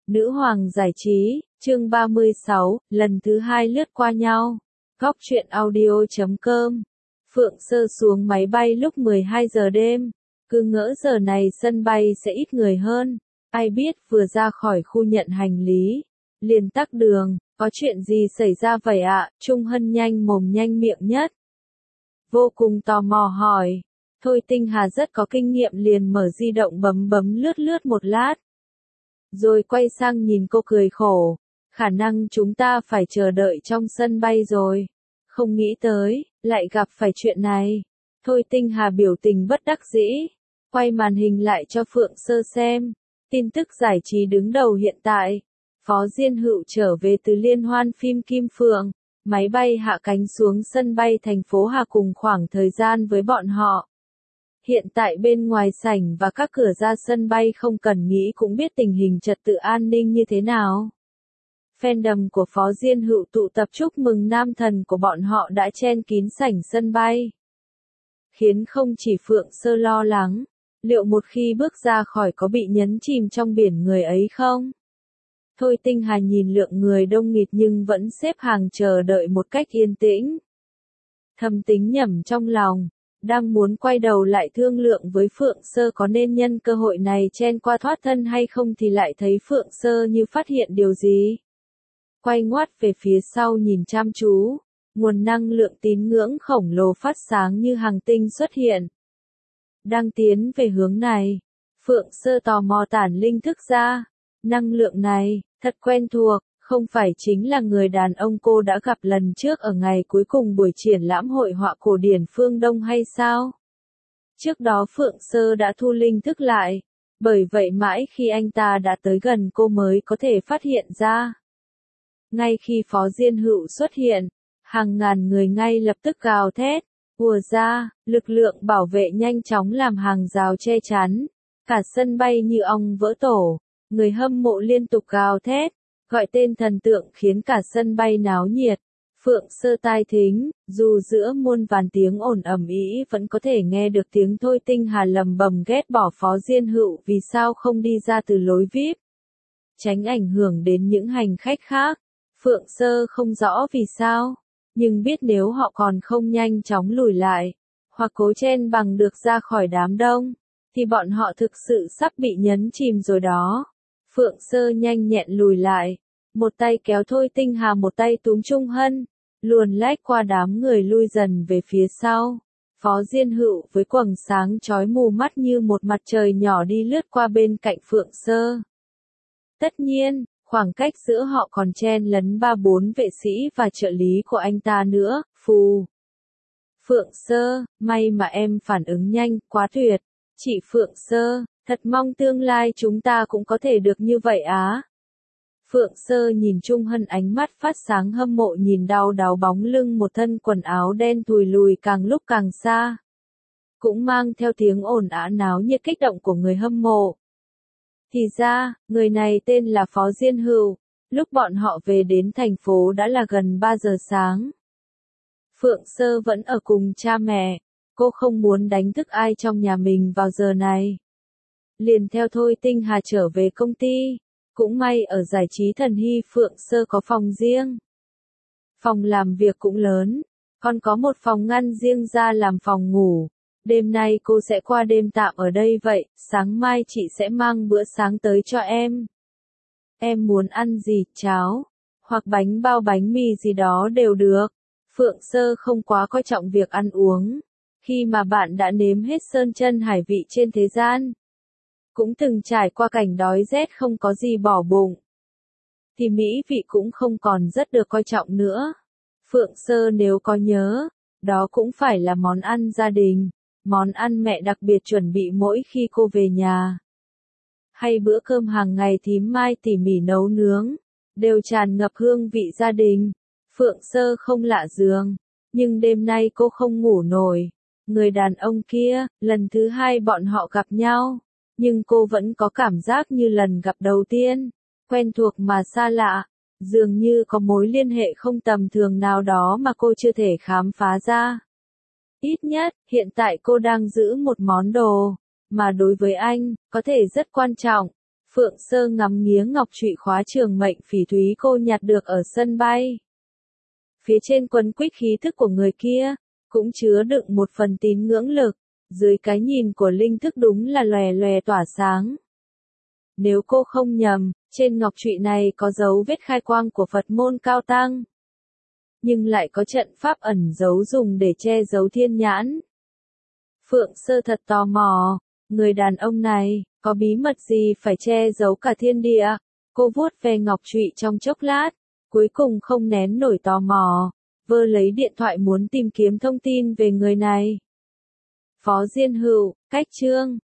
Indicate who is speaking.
Speaker 1: Nữ hoàng giải trí, chương 36, lần thứ 2 lướt qua nhau. Góc truyện audio.com. Phượng Sơ xuống máy bay lúc 12 giờ đêm. Cứ ngỡ giờ này sân bay sẽ ít người hơn. Ai biết vừa ra khỏi khu nhận hành lý, liền tắc đường. Có chuyện gì xảy ra vậy ạ? Trung Hân nhanh mồm nhanh miệng nhất. Vô cùng tò mò hỏi. Thôi Tinh Hà rất có kinh nghiệm liền mở di động bấm lướt lướt một lát. Rồi quay sang nhìn cô cười khổ. Khả năng chúng ta phải chờ đợi trong sân bay rồi. Không nghĩ tới, lại gặp phải chuyện này. Thôi Tinh Hà biểu tình bất đắc dĩ. Quay màn hình lại cho Phượng Sơ xem. Tin tức giải trí đứng đầu hiện tại. Phó Diên Hựu trở về từ liên hoan phim Kim Phượng. Máy bay hạ cánh xuống sân bay thành phố Hà cùng khoảng thời gian với bọn họ. Hiện tại bên ngoài sảnh và các cửa ra sân bay không cần nghĩ cũng biết tình hình trật tự an ninh như thế nào. Fandom của Phó Diên Hựu tụ tập chúc mừng nam thần của bọn họ đã chen kín sảnh sân bay. Khiến không chỉ Phượng Sơ lo lắng, liệu một khi bước ra khỏi có bị nhấn chìm trong biển người ấy không? Thôi Tinh Hà nhìn lượng người đông nghịt nhưng vẫn xếp hàng chờ đợi một cách yên tĩnh. Thầm tính nhẩm trong lòng. Đang muốn quay đầu lại thương lượng với Phượng Sơ có nên nhân cơ hội này chen qua thoát thân hay không thì lại thấy Phượng Sơ như phát hiện điều gì. Quay ngoắt về phía sau nhìn chăm chú, nguồn năng lượng tín ngưỡng khổng lồ phát sáng như hàng tinh xuất hiện. Đang tiến về hướng này, Phượng Sơ tò mò tản linh thức ra. Năng lượng này, thật quen thuộc, không phải chính là người đàn ông cô đã gặp lần trước ở ngày cuối cùng buổi triển lãm hội họa cổ điển phương Đông hay sao? Trước đó Phượng Sơ đã thu linh thức lại, bởi vậy mãi khi anh ta đã tới gần cô mới có thể phát hiện ra. Ngay khi Phó Diên Hựu xuất hiện, hàng ngàn người ngay lập tức gào thét, ùa ra, lực lượng bảo vệ nhanh chóng làm hàng rào che chắn, cả sân bay như ong vỡ tổ, người hâm mộ liên tục gào thét. Gọi tên thần tượng khiến cả sân bay náo nhiệt. Phượng Sơ tai thính, dù giữa muôn vàn tiếng ồn ầm ĩ vẫn có thể nghe được tiếng Thôi Tinh Hà lầm bầm ghét bỏ Phó Diên Hựu vì sao không đi ra từ lối VIP. Tránh ảnh hưởng đến những hành khách khác. Phượng Sơ không rõ vì sao, nhưng biết nếu họ còn không nhanh chóng lùi lại, hoặc cố chen bằng được ra khỏi đám đông, thì bọn họ thực sự sắp bị nhấn chìm rồi đó. Phượng Sơ nhanh nhẹn lùi lại, một tay kéo Thôi Tinh Hà một tay túm Trung Hân, luồn lách qua đám người lui dần về phía sau. Phó Diên Hựu với quầng sáng chói mù mắt như một mặt trời nhỏ đi lướt qua bên cạnh Phượng Sơ. Tất nhiên, khoảng cách giữa họ còn chen lấn 3-4 vệ sĩ và trợ lý của anh ta nữa, phù. Phượng Sơ, may mà em phản ứng nhanh, quá tuyệt. Chị Phượng Sơ, thật mong tương lai chúng ta cũng có thể được như vậy á. Phượng Sơ nhìn Trung Hân ánh mắt phát sáng hâm mộ nhìn đau đáu bóng lưng một thân quần áo đen thùi lùi càng lúc càng xa. Cũng mang theo tiếng ồn ào náo nhiệt kích động của người hâm mộ. Thì ra, người này tên là Phó Diên Hựu. Lúc bọn họ về đến thành phố đã là gần 3 giờ sáng. Phượng Sơ vẫn ở cùng cha mẹ. Cô không muốn đánh thức ai trong nhà mình vào giờ này. Liền theo Thôi Tinh Hà trở về công ty. Cũng may ở giải trí Thần Hy Phượng Sơ có phòng riêng. Phòng làm việc cũng lớn, còn có một phòng ngăn riêng ra làm phòng ngủ. Đêm nay cô sẽ qua đêm tạm ở đây vậy, sáng mai chị sẽ mang bữa sáng tới cho em. Em muốn ăn gì, cháo, hoặc bánh bao bánh mì gì đó đều được. Phượng Sơ không quá coi trọng việc ăn uống. Khi mà bạn đã nếm hết sơn chân hải vị trên thế gian, cũng từng trải qua cảnh đói rét không có gì bỏ bụng, thì mỹ vị cũng không còn rất được coi trọng nữa. Phượng Sơ nếu có nhớ, đó cũng phải là món ăn gia đình, món ăn mẹ đặc biệt chuẩn bị mỗi khi cô về nhà. Hay bữa cơm hàng ngày thím Mai tỉ mỉ nấu nướng, đều tràn ngập hương vị gia đình. Phượng Sơ không lạ giường, nhưng đêm nay cô không ngủ nổi. Người đàn ông kia, lần thứ 2 bọn họ gặp nhau. Nhưng cô vẫn có cảm giác như lần gặp đầu tiên, quen thuộc mà xa lạ, dường như có mối liên hệ không tầm thường nào đó mà cô chưa thể khám phá ra. Ít nhất, hiện tại cô đang giữ một món đồ, mà đối với anh, có thể rất quan trọng. Phượng Sơ ngắm nghía ngọc trụy khóa trường mệnh phỉ thúy cô nhặt được ở sân bay. Phía trên quấn quýt khí thức của người kia, cũng chứa đựng một phần tín ngưỡng lực, dưới cái nhìn của linh thức đúng là lòe lòe tỏa sáng. Nếu cô không nhầm, trên ngọc trụy này có dấu vết khai quang của Phật môn cao tăng, nhưng lại có trận pháp ẩn giấu dùng để che giấu thiên nhãn. Phượng Sơ thật tò mò, người đàn ông này, có bí mật gì phải che giấu cả thiên địa? Cô vuốt về ngọc trụy trong chốc lát, cuối cùng không nén nổi tò mò, vơ lấy điện thoại muốn tìm kiếm thông tin về người này. Phó Diên Hữu, cách chương